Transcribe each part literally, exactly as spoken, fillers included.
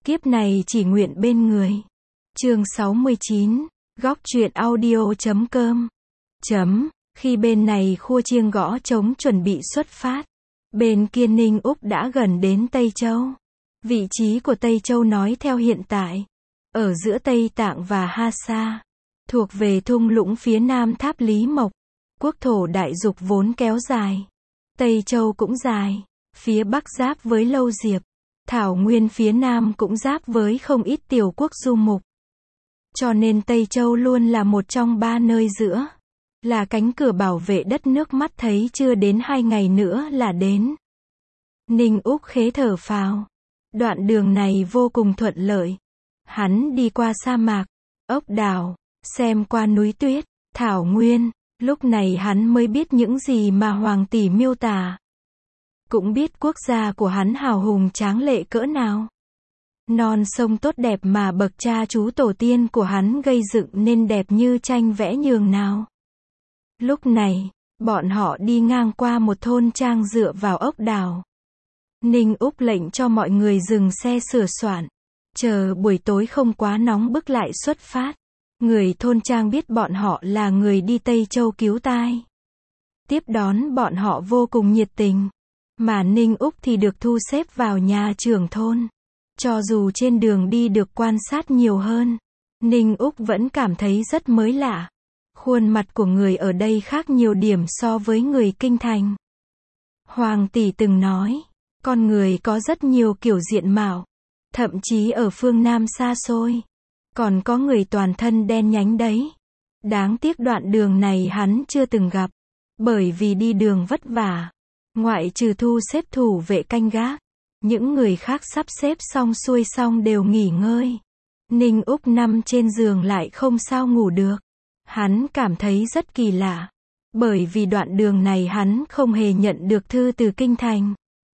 Kiếp này chỉ nguyện bên người. Chương sáu mươi chín, góc truyện audio chấm com. Chấm, khi bên này khua chiêng gõ trống chuẩn bị xuất phát. Bên kia Ninh Úc đã gần đến Tây Châu. Vị trí của Tây Châu nói theo hiện tại, ở giữa Tây Tạng và Ha Sa, thuộc về thung lũng phía nam tháp Lý Mộc. Quốc thổ đại dục vốn kéo dài. Tây Châu cũng dài, phía bắc giáp với Lâu Diệp. Thảo nguyên phía nam cũng giáp với không ít tiểu quốc du mục. Cho nên Tây Châu luôn là một trong ba nơi giữa. Là cánh cửa bảo vệ đất nước, mắt thấy chưa đến hai ngày nữa là đến. Ninh Úc khế thở phào. Đoạn đường này vô cùng thuận lợi. Hắn đi qua sa mạc, ốc đảo, xem qua núi tuyết, thảo nguyên. Lúc này hắn mới biết những gì mà Hoàng tỷ miêu tả. Cũng biết quốc gia của hắn hào hùng tráng lệ cỡ nào. Non sông tốt đẹp mà bậc cha chú tổ tiên của hắn gây dựng nên đẹp như tranh vẽ nhường nào. Lúc này, bọn họ đi ngang qua một thôn trang dựa vào ốc đảo. Ninh Úc lệnh cho mọi người dừng xe sửa soạn, chờ buổi tối không quá nóng bức lại xuất phát. Người thôn trang biết bọn họ là người đi Tây Châu cứu tai. Tiếp đón bọn họ vô cùng nhiệt tình. Mà Ninh Úc thì được thu xếp vào nhà trưởng thôn. Cho dù trên đường đi được quan sát nhiều hơn, Ninh Úc vẫn cảm thấy rất mới lạ. Khuôn mặt của người ở đây khác nhiều điểm so với người kinh thành. Hoàng tỷ từng nói, con người có rất nhiều kiểu diện mạo. Thậm chí ở phương Nam xa xôi, còn có người toàn thân đen nhánh đấy. Đáng tiếc đoạn đường này hắn chưa từng gặp. Bởi vì đi đường vất vả. Ngoại trừ thu xếp thủ vệ canh gác, những người khác sắp xếp xong xuôi xong đều nghỉ ngơi. Ninh Úc nằm trên giường lại không sao ngủ được. Hắn cảm thấy rất kỳ lạ. Bởi vì đoạn đường này hắn không hề nhận được thư từ kinh thành.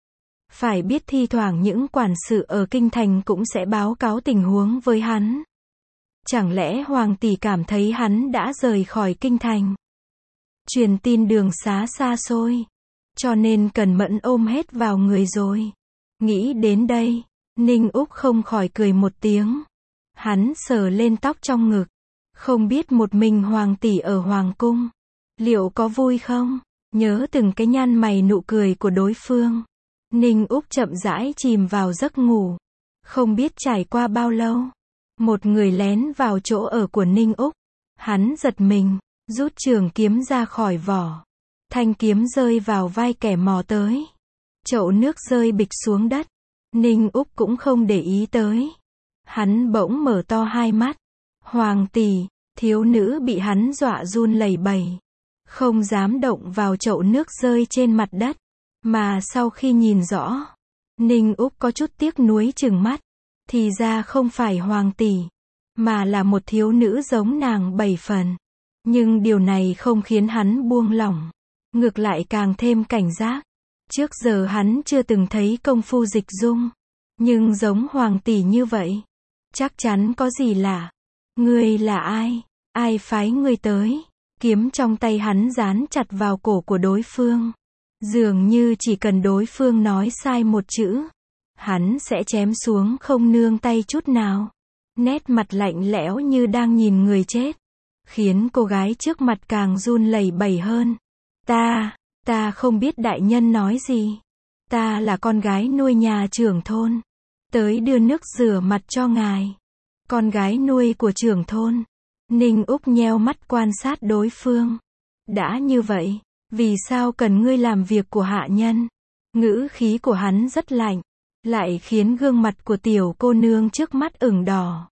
Phải biết thi thoảng những quản sự ở kinh thành cũng sẽ báo cáo tình huống với hắn. Chẳng lẽ Hoàng tỷ cảm thấy hắn đã rời khỏi kinh thành? Truyền tin đường xá xa xôi. Cho nên cần mẫn ôm hết vào người rồi. Nghĩ đến đây, Ninh Úc không khỏi cười một tiếng. Hắn sờ lên tóc trong ngực. Không biết một mình Hoàng tỷ ở Hoàng cung, liệu có vui không? Nhớ từng cái nhăn mày nụ cười của đối phương. Ninh Úc chậm rãi chìm vào giấc ngủ. Không biết trải qua bao lâu, một người lén vào chỗ ở của Ninh Úc. Hắn giật mình, rút trường kiếm ra khỏi vỏ. Thanh kiếm rơi vào vai kẻ mò tới. Chậu nước rơi bịch xuống đất. Ninh Úc cũng không để ý tới. Hắn bỗng mở to hai mắt. Hoàng tỷ, thiếu nữ bị hắn dọa run lẩy bẩy. Không dám động vào chậu nước rơi trên mặt đất. Mà sau khi nhìn rõ, Ninh Úc có chút tiếc nuối chừng mắt. Thì ra không phải Hoàng tỷ, mà là một thiếu nữ giống nàng bảy phần. Nhưng điều này không khiến hắn buông lỏng. Ngược lại càng thêm cảnh giác. Trước giờ hắn chưa từng thấy công phu dịch dung. Nhưng giống Hoàng tỷ như vậy, chắc chắn có gì lạ. Ngươi là ai? Ai phái ngươi tới? Kiếm trong tay hắn dán chặt vào cổ của đối phương. Dường như chỉ cần đối phương nói sai một chữ, hắn sẽ chém xuống không nương tay chút nào. Nét mặt lạnh lẽo như đang nhìn người chết, khiến cô gái trước mặt càng run lẩy bẩy hơn. Ta, ta không biết đại nhân nói gì. Ta là con gái nuôi nhà trưởng thôn. Tới đưa nước rửa mặt cho ngài. Con gái nuôi của trưởng thôn. Ninh Úc nheo mắt quan sát đối phương. Đã như vậy, vì sao cần ngươi làm việc của hạ nhân? Ngữ khí của hắn rất lạnh, lại khiến gương mặt của tiểu cô nương trước mắt ửng đỏ.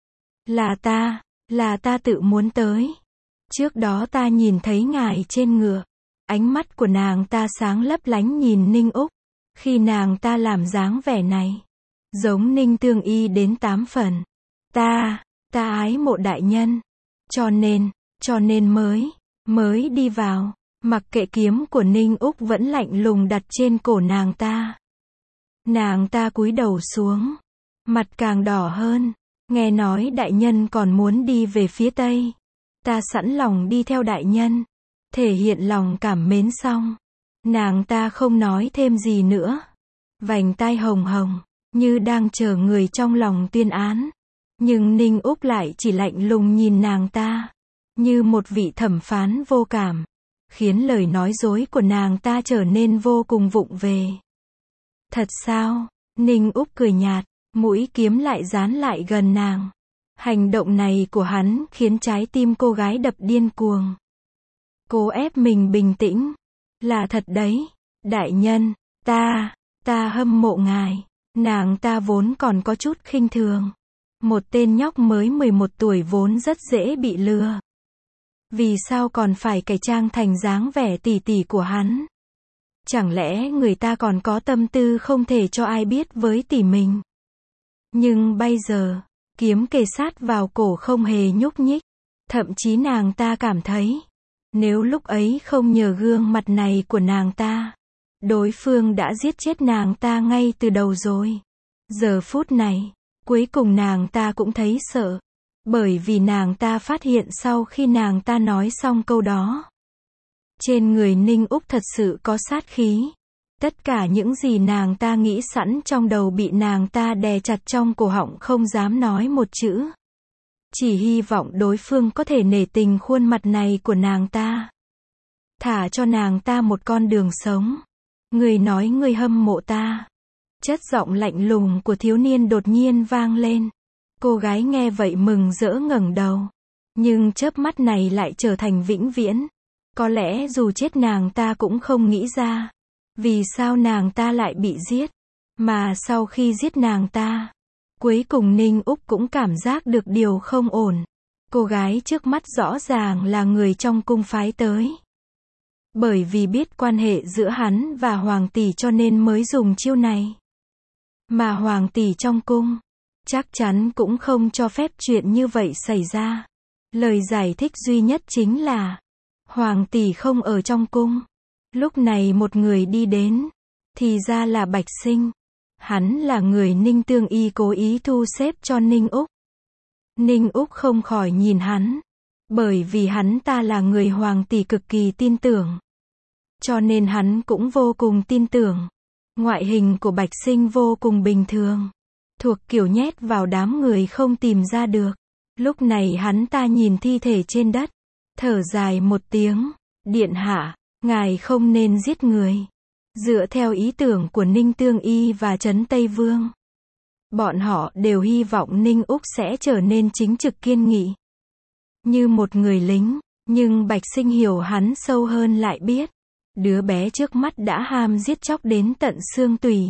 Là ta, là ta tự muốn tới. Trước đó ta nhìn thấy ngài trên ngựa. Ánh mắt của nàng ta sáng lấp lánh nhìn Ninh Úc. Khi nàng ta làm dáng vẻ này, giống Ninh Tương Y đến tám phần. Ta, ta ái mộ đại nhân. Cho nên, cho nên mới, mới đi vào. Mặc kệ kiếm của Ninh Úc vẫn lạnh lùng đặt trên cổ nàng ta. Nàng ta cúi đầu xuống. Mặt càng đỏ hơn. Nghe nói đại nhân còn muốn đi về phía Tây. Ta sẵn lòng đi theo đại nhân. Thể hiện lòng cảm mến xong, nàng ta không nói thêm gì nữa. Vành tai hồng hồng, như đang chờ người trong lòng tuyên án. Nhưng Ninh Úc lại chỉ lạnh lùng nhìn nàng ta, như một vị thẩm phán vô cảm, khiến lời nói dối của nàng ta trở nên vô cùng vụng về. Thật sao? Ninh Úc cười nhạt, mũi kiếm lại dán lại gần nàng. Hành động này của hắn khiến trái tim cô gái đập điên cuồng. Cố ép mình bình tĩnh. Là thật đấy, đại nhân, ta, ta hâm mộ ngài. Nàng ta vốn còn có chút khinh thường. Một tên nhóc mới mười một tuổi vốn rất dễ bị lừa. Vì sao còn phải cải trang thành dáng vẻ tỉ tỉ của hắn? Chẳng lẽ người ta còn có tâm tư không thể cho ai biết với tỷ mình? Nhưng bây giờ, kiếm kề sát vào cổ không hề nhúc nhích. Thậm chí nàng ta cảm thấy, nếu lúc ấy không nhờ gương mặt này của nàng ta, đối phương đã giết chết nàng ta ngay từ đầu rồi. Giờ phút này, cuối cùng nàng ta cũng thấy sợ. Bởi vì nàng ta phát hiện sau khi nàng ta nói xong câu đó, trên người Ninh Úc thật sự có sát khí. Tất cả những gì nàng ta nghĩ sẵn trong đầu bị nàng ta đè chặt trong cổ họng, không dám nói một chữ. Chỉ hy vọng đối phương có thể nể tình khuôn mặt này của nàng ta. Thả cho nàng ta một con đường sống. Người nói người hâm mộ ta. Chất giọng lạnh lùng của thiếu niên đột nhiên vang lên. Cô gái nghe vậy mừng rỡ ngẩng đầu. Nhưng chớp mắt này lại trở thành vĩnh viễn. Có lẽ dù chết nàng ta cũng không nghĩ ra. Vì sao nàng ta lại bị giết? Mà sau khi giết nàng ta, cuối cùng Ninh Úc cũng cảm giác được điều không ổn. Cô gái trước mắt rõ ràng là người trong cung phái tới. Bởi vì biết quan hệ giữa hắn và Hoàng tỷ cho nên mới dùng chiêu này. Mà Hoàng tỷ trong cung, chắc chắn cũng không cho phép chuyện như vậy xảy ra. Lời giải thích duy nhất chính là, Hoàng tỷ không ở trong cung. Lúc này một người đi đến, thì ra là Bạch Sinh. Hắn là người Ninh Tương Y cố ý thu xếp cho Ninh Úc. Ninh Úc không khỏi nhìn hắn, bởi vì hắn ta là người Hoàng tỷ cực kỳ tin tưởng. Cho nên hắn cũng vô cùng tin tưởng. Ngoại hình của Bạch Sinh vô cùng bình thường, thuộc kiểu nhét vào đám người không tìm ra được. Lúc này hắn ta nhìn thi thể trên đất, thở dài một tiếng, điện hạ, ngài không nên giết người. Dựa theo ý tưởng của Ninh Tương Y và Trấn Tây Vương, bọn họ đều hy vọng Ninh Úc sẽ trở nên chính trực kiên nghị, như một người lính. Nhưng Bạch Sinh hiểu hắn sâu hơn lại biết, đứa bé trước mắt đã ham giết chóc đến tận xương tủy.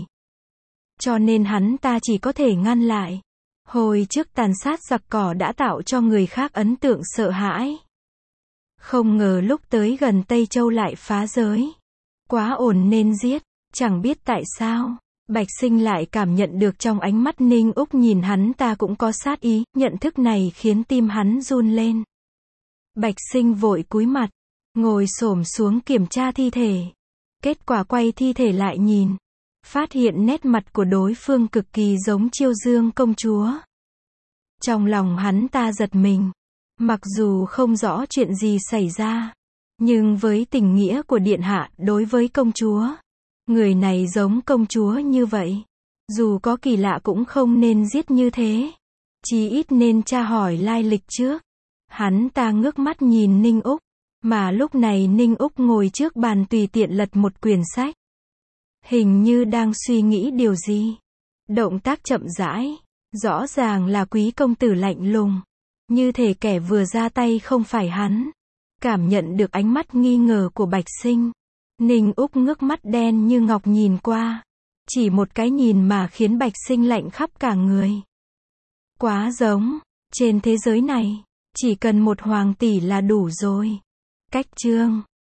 Cho nên hắn ta chỉ có thể ngăn lại. Hồi trước tàn sát giặc cỏ đã tạo cho người khác ấn tượng sợ hãi. Không ngờ lúc tới gần Tây Châu lại phá giới. Quá ổn nên giết. Chẳng biết tại sao, Bạch Sinh lại cảm nhận được trong ánh mắt Ninh Úc nhìn hắn ta cũng có sát ý. Nhận thức này khiến tim hắn run lên. Bạch Sinh vội cúi mặt, ngồi xổm xuống kiểm tra thi thể. Kết quả quay thi thể lại nhìn, phát hiện nét mặt của đối phương cực kỳ giống Chiêu Dương công chúa. Trong lòng hắn ta giật mình. Mặc dù không rõ chuyện gì xảy ra, nhưng với tình nghĩa của điện hạ đối với công chúa, người này giống công chúa như vậy. Dù có kỳ lạ cũng không nên giết như thế. Chí ít nên tra hỏi lai lịch trước. Hắn ta ngước mắt nhìn Ninh Úc. Mà lúc này Ninh Úc ngồi trước bàn tùy tiện lật một quyển sách. Hình như đang suy nghĩ điều gì. Động tác chậm rãi. Rõ ràng là quý công tử lạnh lùng. Như thể kẻ vừa ra tay không phải hắn. Cảm nhận được ánh mắt nghi ngờ của Bạch Sinh. Ninh Úc ngước mắt đen như ngọc nhìn qua. Chỉ một cái nhìn mà khiến Bạch Sinh lạnh khắp cả người. Quá giống. Trên thế giới này, chỉ cần một hoàng tỷ là đủ rồi. Cách chương